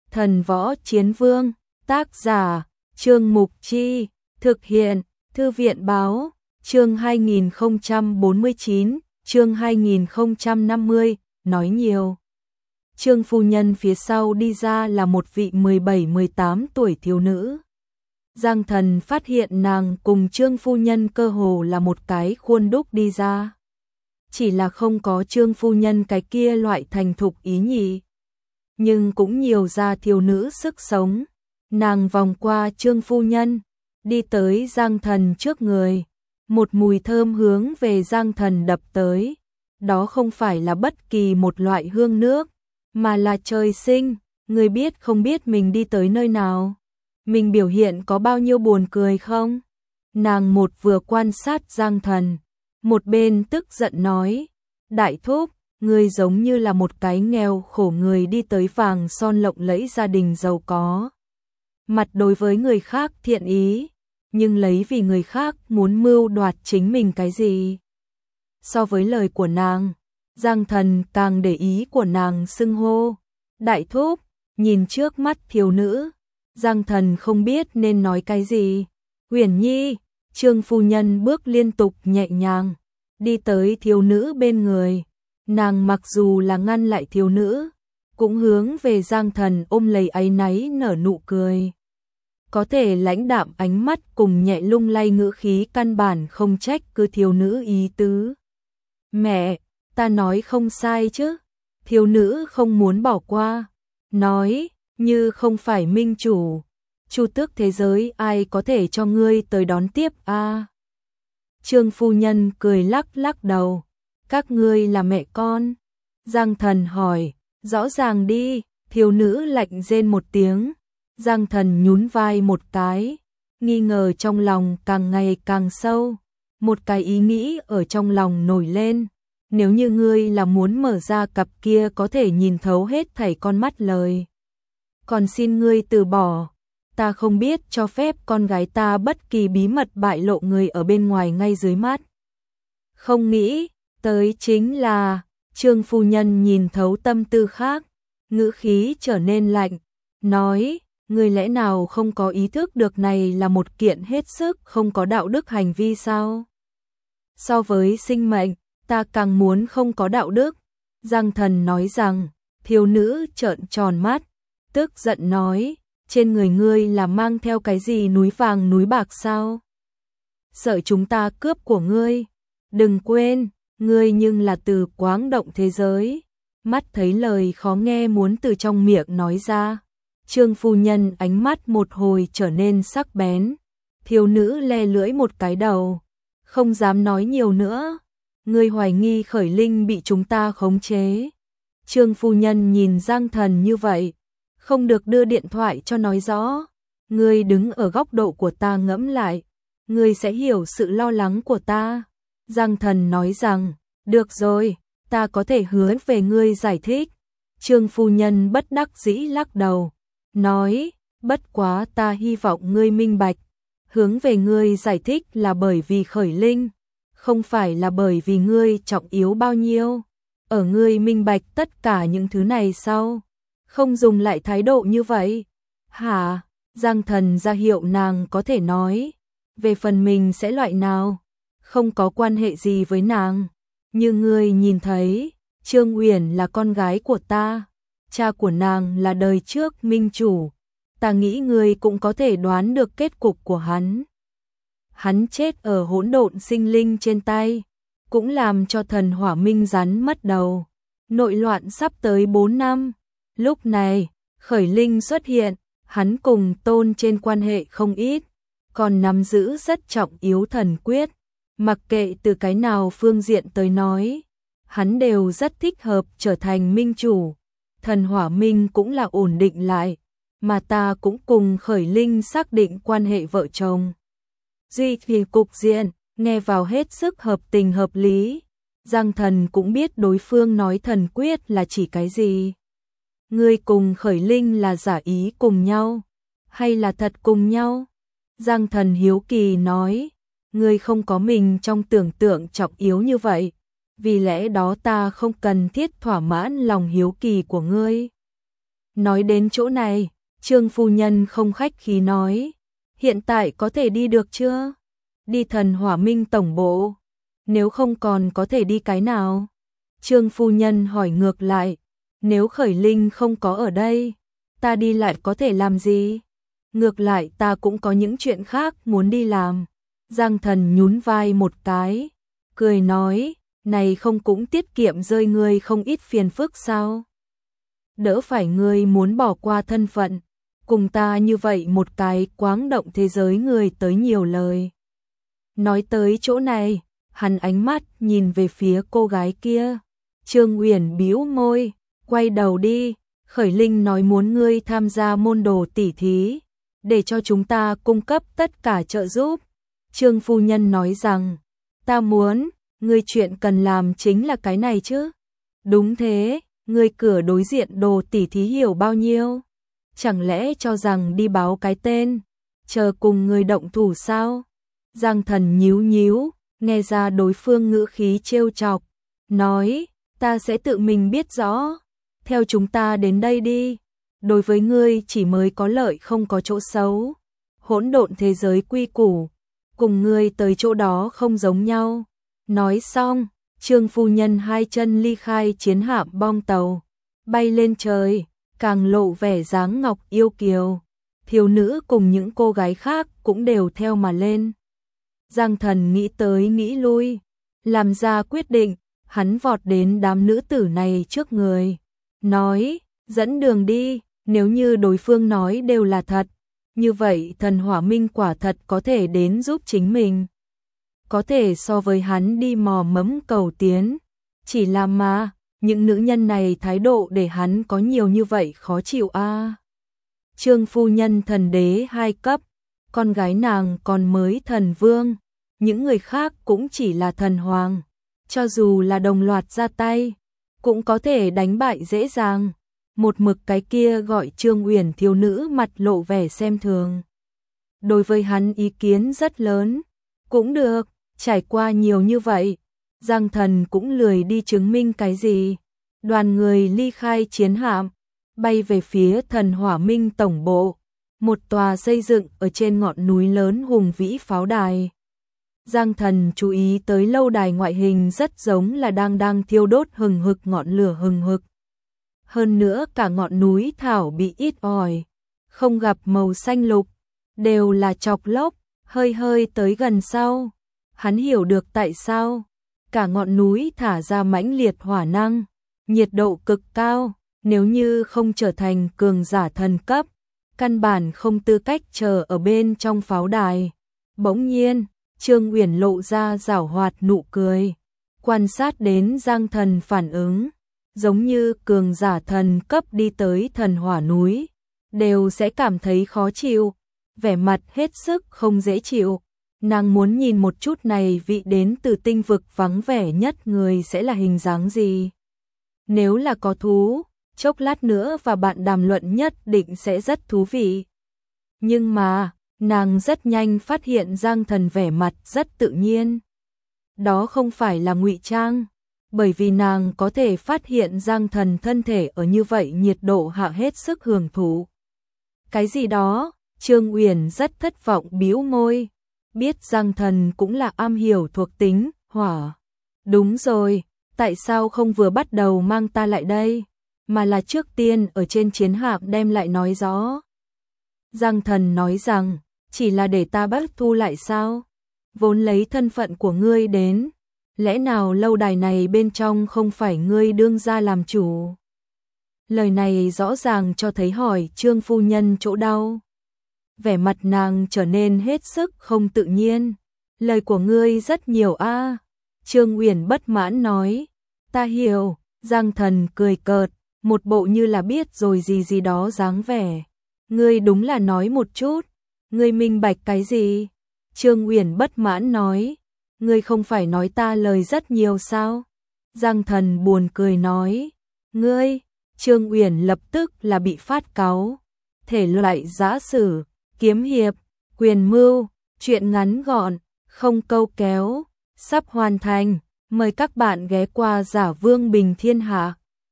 Thần Võ Chiến Vương, tác giả, Trương Mục Chi, thực hiện, Thư viện Báo, chương 2049, chương 2050, nói nhiều. Trương phu nhân phía sau đi ra là một vị 17-18 tuổi thiếu nữ. Giang Thần phát hiện nàng cùng Trương phu nhân cơ hồ là một cái khuôn đúc đi ra. Chỉ là không có Trương phu nhân cái kia loại thành thục ý nhị. Nhưng cũng nhiều ra thiếu nữ sức sống. Nàng vòng qua Trương phu nhân, đi tới Giang Thần trước người. Một mùi thơm hướng về Giang Thần đập tới. Đó không phải là bất kỳ một loại hương nước, mà là trời sinh. Người biết không biết mình đi tới nơi nào? Mình biểu hiện có bao nhiêu buồn cười không? Nàng một vừa quan sát Giang Thần, một bên tức giận nói, đại thúc, ngươi giống như là một cái nghèo khổ người đi tới vàng son lộng lẫy gia đình giàu có. Mặt đối với người khác thiện ý, nhưng lấy vì người khác muốn mưu đoạt chính mình cái gì. So với lời của nàng, Giang Thần càng để ý của nàng xưng hô. Đại thúc, nhìn trước mắt thiếu nữ, Giang Thần không biết nên nói cái gì. Uyển Nhi, Trương phu nhân bước liên tục nhẹ nhàng, đi tới thiếu nữ bên người. Nàng mặc dù là ngăn lại thiếu nữ, cũng hướng về Giang Thần ôm lấy áy náy nở nụ cười. Có thể lãnh đạm ánh mắt cùng nhẹ lung lay ngữ khí căn bản không trách cứ thiếu nữ ý tứ. Mẹ, ta nói không sai chứ? Thiếu nữ không muốn bỏ qua, nói, như không phải minh chủ, chu tước thế giới ai có thể cho ngươi tới đón tiếp a? Trương phu nhân cười lắc lắc đầu, các ngươi là mẹ con? Giang Thần hỏi, rõ ràng đi. Thiếu nữ lạnh rên một tiếng. Giang Thần nhún vai một cái, nghi ngờ trong lòng càng ngày càng sâu. Một cái ý nghĩ ở trong lòng nổi lên, nếu như ngươi là muốn mở ra cặp kia có thể nhìn thấu hết thảy con mắt lời, còn xin ngươi từ bỏ. Ta không biết cho phép con gái ta bất kỳ bí mật bại lộ người ở bên ngoài ngay dưới mắt. Không nghĩ tới chính là Trương phu nhân nhìn thấu tâm tư khác, ngữ khí trở nên lạnh, nói, ngươi lẽ nào không có ý thức được này là một kiện hết sức không có đạo đức hành vi sao? So với sinh mệnh, ta càng muốn không có đạo đức. Giang Thần nói rằng. Thiếu nữ trợn tròn mắt, tức giận nói, trên người ngươi là mang theo cái gì núi vàng núi bạc sao? Sợ chúng ta cướp của ngươi? Đừng quên, ngươi nhưng là từ Quáng Động thế giới. Mắt thấy lời khó nghe muốn từ trong miệng nói ra. Trương phu nhân ánh mắt một hồi trở nên sắc bén. Thiếu nữ le lưỡi một cái đầu, không dám nói nhiều nữa. Ngươi hoài nghi Khởi Linh bị chúng ta khống chế. Trương phu nhân nhìn Giang Thần như vậy, không được đưa điện thoại cho nói rõ. Ngươi đứng ở góc độ của ta ngẫm lại, ngươi sẽ hiểu sự lo lắng của ta. Giang Thần nói rằng, được rồi, ta có thể hứa về ngươi giải thích. Trương phu nhân bất đắc dĩ lắc đầu, nói, bất quá ta hy vọng ngươi minh bạch. Hướng về ngươi giải thích là bởi vì Khởi Linh, không phải là bởi vì ngươi trọng yếu bao nhiêu. Ở ngươi minh bạch tất cả những thứ này sau, không dùng lại thái độ như vậy. Hả? Giang Thần ra hiệu nàng có thể nói, về phần mình sẽ loại nào, không có quan hệ gì với nàng. Như ngươi nhìn thấy, Trương Uyển là con gái của ta, cha của nàng là đời trước minh chủ, ta nghĩ ngươi cũng có thể đoán được kết cục của hắn. Hắn chết ở hỗn độn sinh linh trên tay, cũng làm cho thần Hỏa Minh rắn mất đầu. Nội loạn sắp tới 4 năm, lúc này, Khởi Linh xuất hiện, hắn cùng Tôn trên quan hệ không ít, còn nắm giữ rất trọng yếu thần quyết. Mặc kệ từ cái nào phương diện tới nói, hắn đều rất thích hợp trở thành minh chủ. Thần Hỏa Minh cũng là ổn định lại, mà ta cũng cùng Khởi Linh xác định quan hệ vợ chồng. Duy trì cục diện, nghe vào hết sức hợp tình hợp lý. Giang Thần cũng biết đối phương nói thần quyết là chỉ cái gì. Ngươi cùng Khởi Linh là giả ý cùng nhau, hay là thật cùng nhau? Giang Thần hiếu kỳ nói, ngươi không có mình trong tưởng tượng trọng yếu như vậy, vì lẽ đó ta không cần thiết thỏa mãn lòng hiếu kỳ của ngươi. Nói đến chỗ này, Trương phu nhân không khách khí nói, hiện tại có thể đi được chưa? Đi Thần Hỏa Minh tổng bộ, nếu không còn có thể đi cái nào? Trương phu nhân hỏi ngược lại, nếu Khởi Linh không có ở đây, ta đi lại có thể làm gì? Ngược lại ta cũng có những chuyện khác muốn đi làm. Giang Thần nhún vai một cái, cười nói, này không cũng tiết kiệm rơi ngươi không ít phiền phức sao? Đỡ phải ngươi muốn bỏ qua thân phận, cùng ta như vậy một cái quáng động thế giới người tới nhiều lời. Nói tới chỗ này, hắn ánh mắt nhìn về phía cô gái kia. Trương Uyển bĩu môi, quay đầu đi, Khởi Linh nói muốn ngươi tham gia môn đồ tỉ thí, để cho chúng ta cung cấp tất cả trợ giúp. Trương phu nhân nói rằng, ta muốn, ngươi chuyện cần làm chính là cái này chứ. Đúng thế, ngươi cửa đối diện đồ tỉ thí hiểu bao nhiêu? Chẳng lẽ cho rằng đi báo cái tên, chờ cùng người động thủ sao? Giang Thần nhíu nhíu, nghe ra đối phương ngữ khí trêu chọc, nói, ta sẽ tự mình biết rõ, theo chúng ta đến đây đi, đối với ngươi chỉ mới có lợi không có chỗ xấu, hỗn độn thế giới quy củ, cùng ngươi tới chỗ đó không giống nhau. Nói xong, Trương phu nhân hai chân ly khai chiến hạm bong tàu, bay lên trời, càng lộ vẻ dáng ngọc yêu kiều. Thiếu nữ cùng những cô gái khác cũng đều theo mà lên. Giang Thần nghĩ tới nghĩ lui, làm ra quyết định, hắn vọt đến đám nữ tử này trước người, nói, dẫn đường đi, nếu như đối phương nói đều là thật, như vậy Thần Hỏa Minh quả thật có thể đến giúp chính mình. Có thể so với hắn đi mò mẫm cầu tiến, chỉ là mà, những nữ nhân này thái độ để hắn có nhiều như vậy khó chịu a. Trương phu nhân thần đế 2 cấp, con gái nàng còn mới thần vương, những người khác cũng chỉ là thần hoàng, cho dù là đồng loạt ra tay, cũng có thể đánh bại dễ dàng. Một mực cái kia gọi Trương Uyển thiếu nữ mặt lộ vẻ xem thường. Đối với hắn ý kiến rất lớn, cũng được, trải qua nhiều như vậy, Giang Thần cũng lười đi chứng minh cái gì. Đoàn người ly khai chiến hạm, bay về phía Thần Hỏa Minh tổng bộ, một tòa xây dựng ở trên ngọn núi lớn hùng vĩ pháo đài. Giang Thần chú ý tới lâu đài ngoại hình rất giống là đang thiêu đốt hừng hực ngọn lửa hừng hực. Hơn nữa cả ngọn núi thảo bị ít ỏi, không gặp màu xanh lục, đều là chọc lốc, hơi hơi tới gần sau. Hắn hiểu được tại sao cả ngọn núi thả ra mãnh liệt hỏa năng, nhiệt độ cực cao, nếu như không trở thành cường giả thần cấp, căn bản không tư cách chờ ở bên trong pháo đài. Bỗng nhiên, Trương Uyển lộ ra giảo hoạt nụ cười, quan sát đến Giang Thần phản ứng, giống như cường giả thần cấp đi tới thần hỏa núi, đều sẽ cảm thấy khó chịu, vẻ mặt hết sức không dễ chịu. Nàng muốn nhìn một chút này vị đến từ tinh vực vắng vẻ nhất người sẽ là hình dáng gì. Nếu là có thú, chốc lát nữa và bạn đàm luận nhất định sẽ rất thú vị. Nhưng mà, nàng rất nhanh phát hiện Giang Thần vẻ mặt rất tự nhiên. Đó không phải là ngụy trang, bởi vì nàng có thể phát hiện Giang Thần thân thể ở như vậy nhiệt độ hạ hết sức hưởng thụ. Cái gì đó, Trương Uyển rất thất vọng bĩu môi, biết Giang Thần cũng là am hiểu thuộc tính, hỏa. Đúng rồi, tại sao không vừa bắt đầu mang ta lại đây, mà là trước tiên ở trên chiến hạm đem lại nói rõ. Giang Thần nói rằng, chỉ là để ta bắt thu lại sao, vốn lấy thân phận của ngươi đến, lẽ nào lâu đài này bên trong không phải ngươi đương ra làm chủ. Lời này rõ ràng cho thấy hỏi Trương phu nhân chỗ đau. Vẻ mặt nàng trở nên hết sức không tự nhiên. Lời của ngươi rất nhiều a. Trương Uyển bất mãn nói. Ta hiểu. Giang Thần cười cợt, một bộ như là biết rồi gì gì đó dáng vẻ. Ngươi đúng là nói một chút. Ngươi minh bạch cái gì? Trương Uyển bất mãn nói. Ngươi không phải nói ta lời rất nhiều sao? Giang Thần buồn cười nói. Ngươi, Trương Uyển lập tức là bị phát cáu. Thể loại giã sử, kiếm hiệp, quyền mưu, truyện ngắn gọn, không câu kéo, sắp hoàn thành. Mời các bạn ghé qua Giả Vương Bình Thiên Hạ.